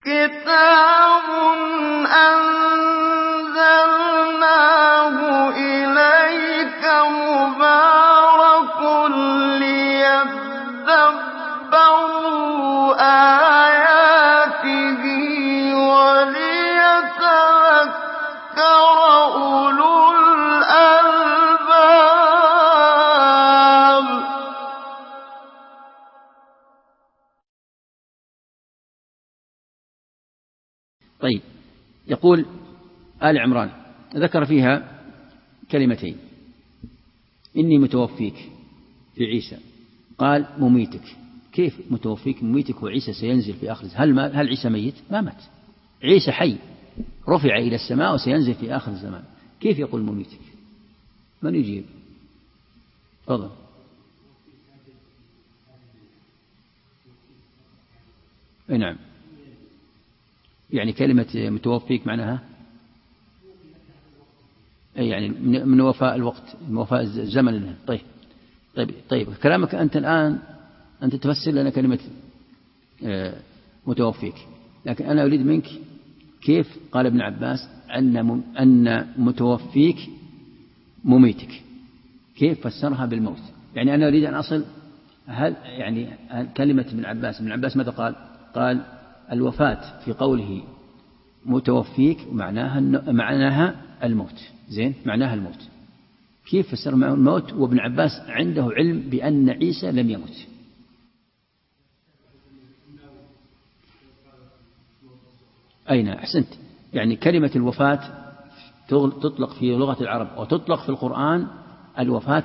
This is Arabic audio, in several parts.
كتاب أنزلناه إليك مبارك ليدبروا آياته وليتذكر أولو الألباب. طيب، يقول آل عمران ذكر فيها كلمتين: إني متوفيك في عيسى، قال مميتك. كيف متوفيك مميتك وعيسى سينزل في آخر الزمان؟ هل عيسى ميت؟ ما مات، عيسى حي رفع إلى السماء وسينزل في آخر الزمان، كيف يقول مميتك؟ من يجيب؟ تفضل. أي نعم، يعني كلمة متوفيك معناها أي يعني من وفاء الوقت، من وفاء الزمن. طيب كلامك أنت الآن أنت تفسر لنا كلمة متوفيك، لكن أنا أريد منك كيف قال ابن عباس أن متوفيك مميتك، كيف فسرها بالموت؟ يعني أنا أريد أن أصل هل يعني كلمة ابن عباس ماذا قال؟ قال الوفاة في قوله متوفيك معناها الموت. زين، معناها الموت. كيف فسر معه الموت وابن عباس عنده علم بأن عيسى لم يمت؟ أين أحسنت. يعني كلمة الوفاة تطلق في لغة العرب وتطلق في القرآن الوفاة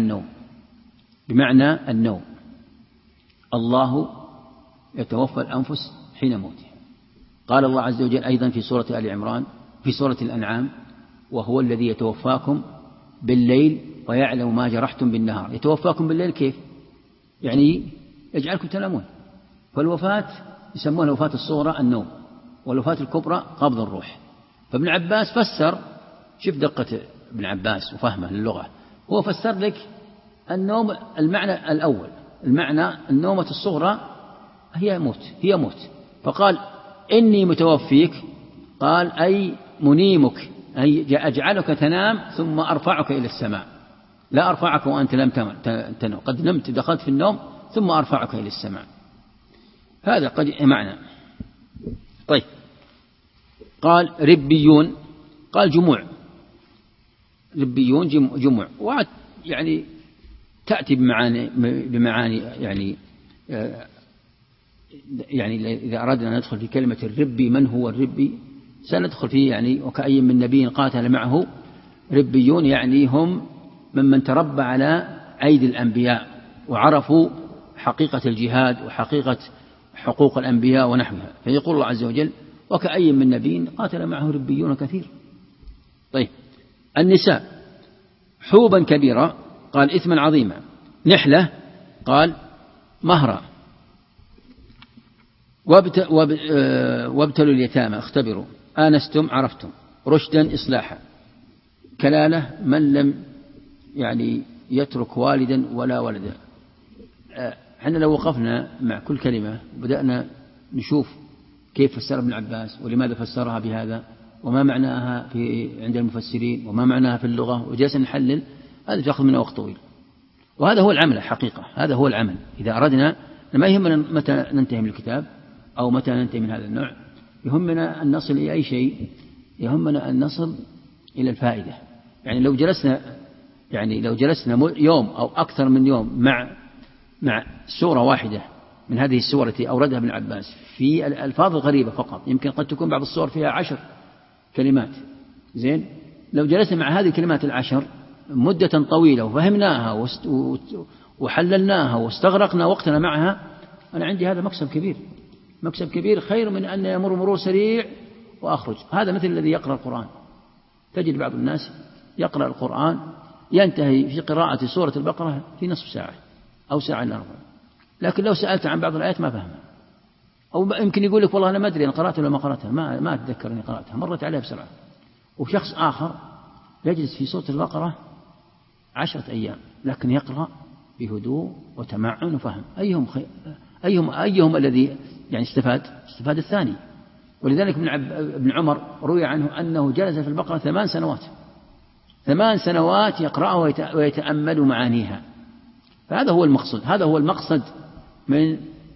بمعنى النوم. الله يتوفى الأنفس حين موتها. قال الله عز وجل أيضا في سورة آل عمران في سورة الأنعام: وهو الذي يتوفاكم بالليل ويعلم ما جرحتم بالنهار. يتوفاكم بالليل كيف؟ يعني يجعلكم تنامون. فالوفاة يسمونها الوفاة الصغرى النوم، والوفاة الكبرى قبض الروح. فابن عباس فسر، شوف دقة ابن عباس وفهمه للغة، هو فسر لك النوم المعنى الأول، المعنى النومة الصغرى هي موت. فقال إني متوفيك، قال أي منيمك، أي أجعلك تنام ثم أرفعك إلى السماء، لا أرفعك وأنت لم تنم، قد نمت دخلت في النوم ثم أرفعك إلى السماء. هذا قد معنى. طيب، قال ربيون، قال جموع، ربيون جموع، يعني تأتي بمعاني يعني إذا أردنا أن ندخل في كلمة الربي، من هو الربي؟ سندخل فيه يعني وكأي من نبي قاتل معه ربيون، يعني هم ممن تربى على أيدي الأنبياء وعرفوا حقيقة الجهاد وحقيقة حقوق الأنبياء ونحوها. فيقول الله عز وجل: وكأي من نبي قاتل معه ربيون كثير. طيب، النساء حوبا كبيرا، قال إثما عظيما. نحلة، قال مهرا. وابتلوا اليتامى اختبروا، آنستم عرفتم، رشدا إصلاحا. كلالة من لم يعني يترك والدا ولا ولدا. احنا لو وقفنا مع كل كلمة بدأنا نشوف كيف فسر ابن عباس ولماذا فسرها بهذا وما معناها عند المفسرين وما معناها في اللغة، وجلسنا نحلل، هذا تأخذ منا وقت طويل. وهذا هو العمل الحقيقة، هذا هو العمل. إذا أردنا، ما يهمنا متى ننتهي من الكتاب أو متى ننتهي من هذا النوع، يهمنا أن نصل إلى أي شيء، يهمنا أن نصل إلى الفائدة. يعني لو جلسنا يوم أو أكثر من يوم مع سورة واحدة من هذه السور التي أوردها ابن عباس في الألفاظ الغريبة فقط، يمكن قد تكون بعض السور فيها 10 كلمات، زين، لو جلسنا مع هذه الكلمات 10 مدة طويلة وفهمناها وحللناها واستغرقنا وقتنا معها، أنا عندي هذا مكسب كبير خير من أن يمر مرور سريع وأخرج. هذا مثل الذي يقرأ القرآن، تجد بعض الناس يقرأ القرآن ينتهي في قراءة سورة البقرة في نصف ساعة أو ساعة إلا ربع، لكن لو سألت عن بعض الآيات ما فهمها، أو يمكن يقول لك والله أنا ما أدري أنا قرأتها ولا ما قرأتها، ما أتذكر أني قرأتها، مرت عليها بسرعة. وشخص آخر يجلس في سورة البقرة 10 أيام لكن يقرأ بهدوء وتمعن وفهم. أيهم الذي يعني استفاد الثاني. ولذلك ابن عمر روي عنه أنه جلس في البقرة 8 سنوات، 8 سنوات يقرأها ويتأمل معانيها. فهذا هو المقصود، هذا هو المقصد من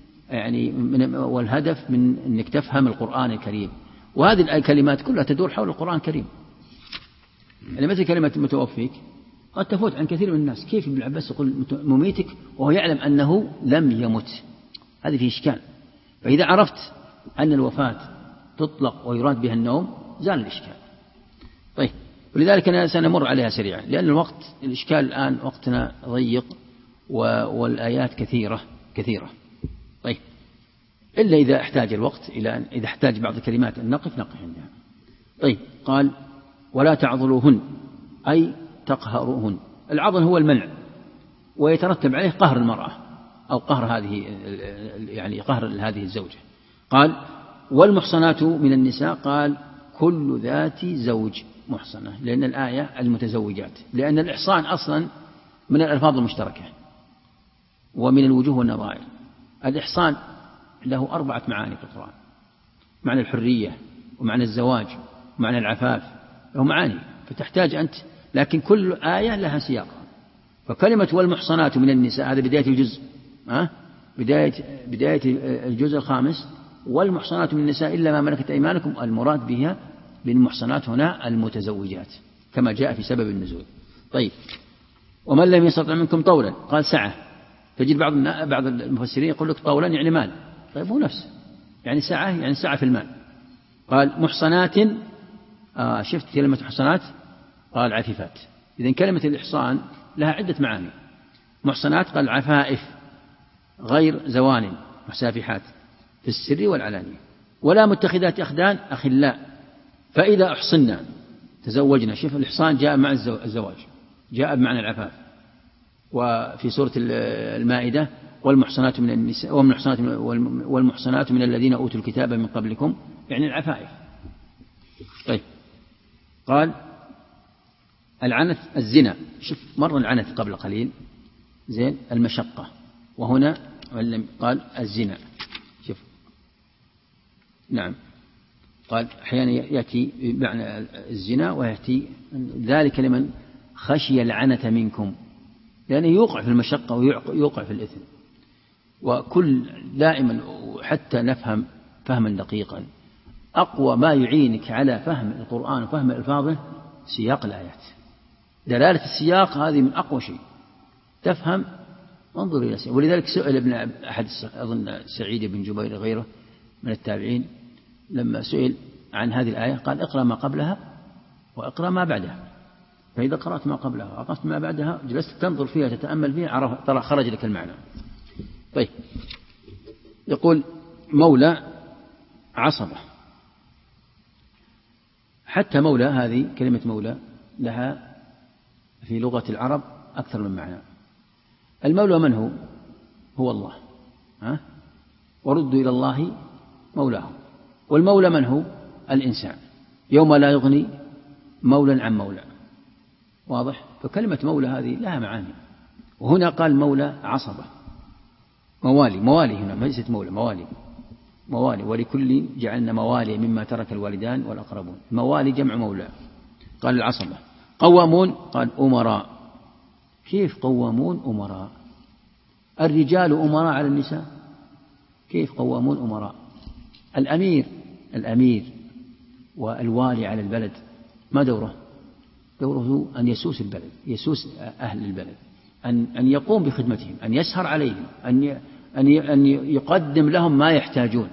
والهدف من أنك تفهم القرآن الكريم. وهذه الكلمات كلها تدور حول القرآن الكريم. يعني مثل كلمة متوفيك قد تفوت عن كثير من الناس، كيف ابن عباس يقول مميتك وهو يعلم أنه لم يمت؟ هذه فيه إشكال. فإذا عرفت أن الوفاة تطلق ويراد بها النوم زال الإشكال. طيب، ولذلك أنا سنمر عليها سريعا لأن الإشكال الآن وقتنا ضيق والآيات كثيرة. طيب، إلا إذا احتاج الوقت إذا احتاج بعض الكلمات أن نقف عندها. طيب، قال ولا تعضلوهن أي تقهروهن. العضل هو المنع، ويترتب عليه قهر المرأة أو قهر هذه الزوجة. قال والمحصنات من النساء، قال كل ذات زوج محصنة، لأن الآية المتزوجات، لأن الإحصان أصلا من الألفاظ المشتركة ومن الوجوه والنظائر. الإحصان له 4 معاني في القرآن: معنى الحرية، ومعنى الزواج، ومعنى العفاف، له معاني فتحتاج أنت، لكن كل آية لها سياق. فكلمة والمحصنات من النساء هذا بداية الجزء، بداية الجزء الخامس. والمحصنات من النساء إلا ما ملكت أيمانكم، المراد بها بالمحصنات هنا المتزوجات كما جاء في سبب النزول. طيب، ومن لم يستطع منكم طولا، قال سعة. تجد بعض المفسرين يقول لك طولا يعني مال. طيب، هو نفسه يعني سعة، يعني سعة في المال. قال محصنات، شفت كلمة محصنات، قال عفيفات. إذن كلمة الإحصان لها عدة معاني. محصنات قال عفائف غير زوان مسافحات في السر والعلانية، ولا متخذات أخدان أخلاء فإذا أحصنا تزوجنا. شوف الإحصان جاء مع الزواج، جاء بمعنى العفاف. وفي سورة المائدة والمحصنات من النساء والمحصنات من الذين أوتوا الكتاب من قبلكم، يعني العفائف. طيب، قال العنت الزنا. شوف مر العنت قبل قليل، زين المشقة، وهنا قال الزنا. شوف، نعم، قال أحيانا يأتي بمعنى الزنا ويأتي ذلك لمن خشي العنة منكم، لأنه يوقع في المشقة ويوقع في الإثم. وكل دائما حتى نفهم فهما دقيقا، أقوى ما يعينك على فهم القرآن وفهم ألفاظه سياق الآيات. دلالة السياق هذه من أقوى شيء تفهم. انظر إلى سياق. ولذلك سئل ابن أحد أظن سعيد بن جبير غيره من التابعين لما سئل عن هذه الآية قال اقرأ ما قبلها وأقرأ ما بعدها، فإذا قرأت ما قبلها وأقرأت ما بعدها جلست تنظر فيها تتأمل فيها ترى خرج لك المعنى. طيب، يقول مولى عصبة. حتى مولى هذه كلمة مولى لها في لغة العرب أكثر من معنى. المولى من هو؟ هو الله، وردوا إلى الله مولاه. والمولى من هو؟ الإنسان، يوم لا يغني مولى عن مولى. واضح؟ فكلمة مولى هذه لها معاني. وهنا قال مولى عصبة، موالي هنا ما ليست مولى، موالي ولكل جعلنا موالي مما ترك الوالدان والأقربون. موالي جمع مولى. قال العصبة. قوامون، قال أمراء. كيف قوامون أمراء؟ الرجال أمراء على النساء، كيف قوامون أمراء؟ الأمير والوالي على البلد ما دوره؟ دوره أن يسوس البلد، يسوس أهل البلد، أن يقوم بخدمتهم، أن يسهر عليهم، أن يقدم لهم ما يحتاجون.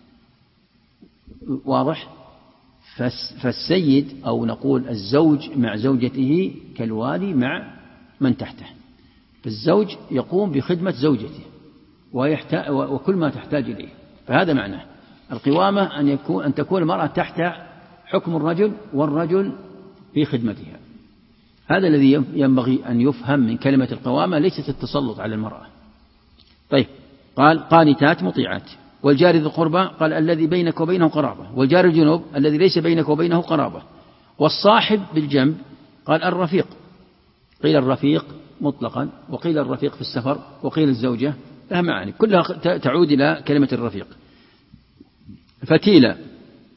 واضح؟ فالسيد أو نقول الزوج مع زوجته كالوالي مع من تحته. فالزوج يقوم بخدمة زوجته وكل ما تحتاج إليه. فهذا معناه القوامة أن تكون المرأة تحت حكم الرجل والرجل في خدمتها. هذا الذي ينبغي أن يفهم من كلمة القوامة، ليست التسلط على المرأة. طيب، قال قانتات مطيعات. والجار ذي القربى قال الذي بينك وبينه قرابة. والجار الجنوب الذي ليس بينك وبينه قرابة. والصاحب بالجنب قال الرفيق. قيل الرفيق مطلقا، وقيل الرفيق في السفر، وقيل الزوجة، لها معاني كلها تعود إلى كلمة الرفيق. فتيلة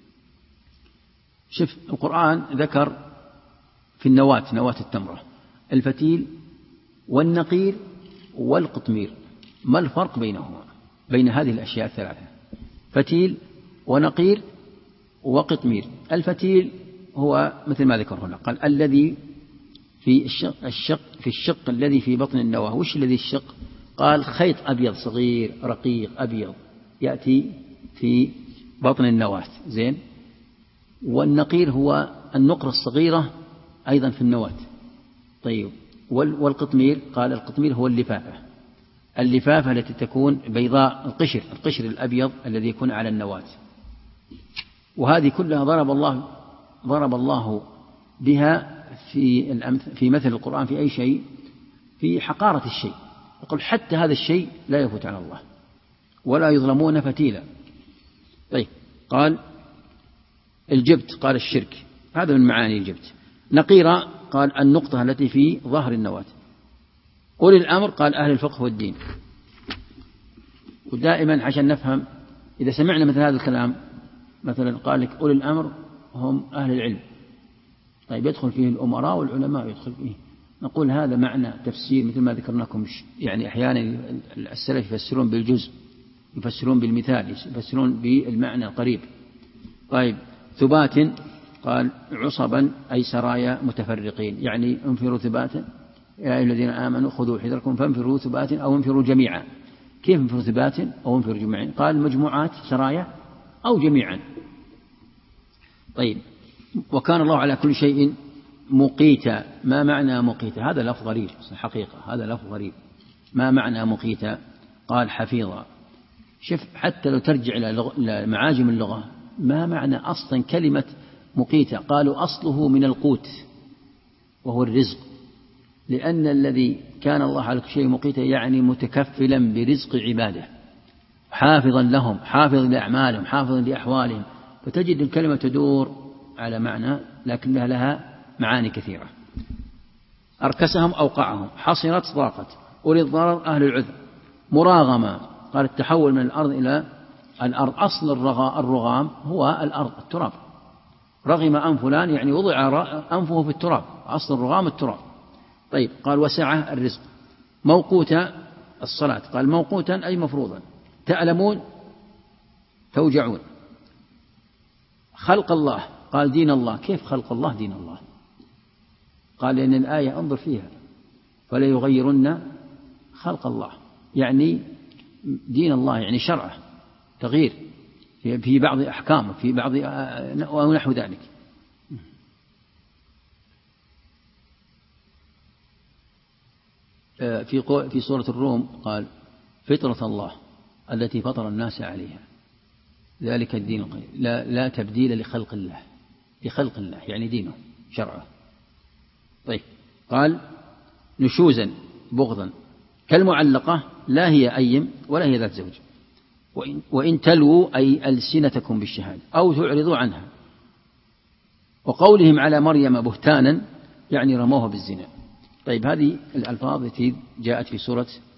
شوف القرآن ذكر في النواة، نواة التمرة، الفتيل والنقير والقطمير. ما الفرق بينهما، بين هذه الأشياء الثلاثة؟ فتيل ونقير وقطمير. الفتيل هو مثل ما ذكر هنا، قال الذي في الشق الذي في بطن النواة. وش الذي الشق؟ قال خيط أبيض صغير رقيق أبيض يأتي في بطن النواة. زين. والنقير هو النقرة الصغيرة أيضا في النواة. طيب. والقطمير قال القطمير هو اللفافة التي تكون بيضاء، القشر الأبيض الذي يكون على النواة. وهذه كلها ضرب الله بها في مثل القرآن في أي شيء، في حقارة الشيء. يقول حتى هذا الشيء لا يفوت على الله ولا يظلمون فتيلا. طيب. قال الجبت قال الشرك، هذا من معاني الجبت. نقيرة قال النقطة التي في ظهر النواة. أولي الأمر قال أهل الفقه والدين. ودائما عشان نفهم إذا سمعنا مثل هذا الكلام، مثلا قال لك أولي الأمر هم أهل العلم، طيب يدخل فيه الأمراء والعلماء يدخل فيه، نقول هذا معنى تفسير مثل ما ذكرناكم. يعني أحيانا السلف يفسرون بالجزء، يفسرون بالمثال، يفسرون بالمعنى القريب. طيب. ثبات قال عصبا أي سرايا متفرقين، يعني انفروا ثباتا يا أيها الذين آمنوا خذوا حذركم فانفروا ثبات أو انفروا جميعا. كيف انفروا ثبات أو انفروا جميعا؟ قال مجموعات سرايا أو جميعا. طيب. وكان الله على كل شيء مقيتا. ما معنى مقيتا؟ هذا لفظ غريب حقيقة، هذا لفظ غريب. ما معنى مقيتا؟ قال حفيظا. شوف حتى لو ترجع إلى معاجم اللغة ما معنى أصلا كلمة مقيتا؟ قالوا أصله من القوت وهو الرزق، لأن الذي كان الله على كل شيء مقيتا يعني متكفلا برزق عباده، حافظا لهم، حافظا لأعمالهم، حافظا لأحوالهم. فتجد الكلمة تدور على معنى لكنها لها معاني كثيرة. أركسهم أوقعهم، حصرت ضاقت، أولي الضرر أهل العذر. مراغمة قال التحول من الأرض إلى الأرض. أصل الرغام هو الأرض، التراب. رغم أنف فلان يعني وضع أنفه في التراب، أصل الرغام التراب. طيب. قال وسعة الرزق. موقوتا الصلاة، قال موقوتا أي مفروضا. تألمون توجعون. خلق الله قال دين الله. كيف خلق الله دين الله؟ قال لأن الآية انظر فيها فلا يغيرن خلق الله، يعني دين الله يعني شرعه، تغيير في بعض أحكامه، في بعض ونحو ذلك. في سورة الروم قال فطرة الله التي فطر الناس عليها ذلك الدين القيم لا تبديل لخلق الله، لخلق الله يعني دينه شرعه. طيب. قال نشوزا بغضا كالمعلقة لا هي أيم ولا هي ذات زوج. وإن تلووا أي ألسنتكم بالشهادة أو تعرضوا عنها. وقولهم على مريم بهتانا يعني رموها بالزنا. طيب. هذه الألفاظ التي جاءت في سورة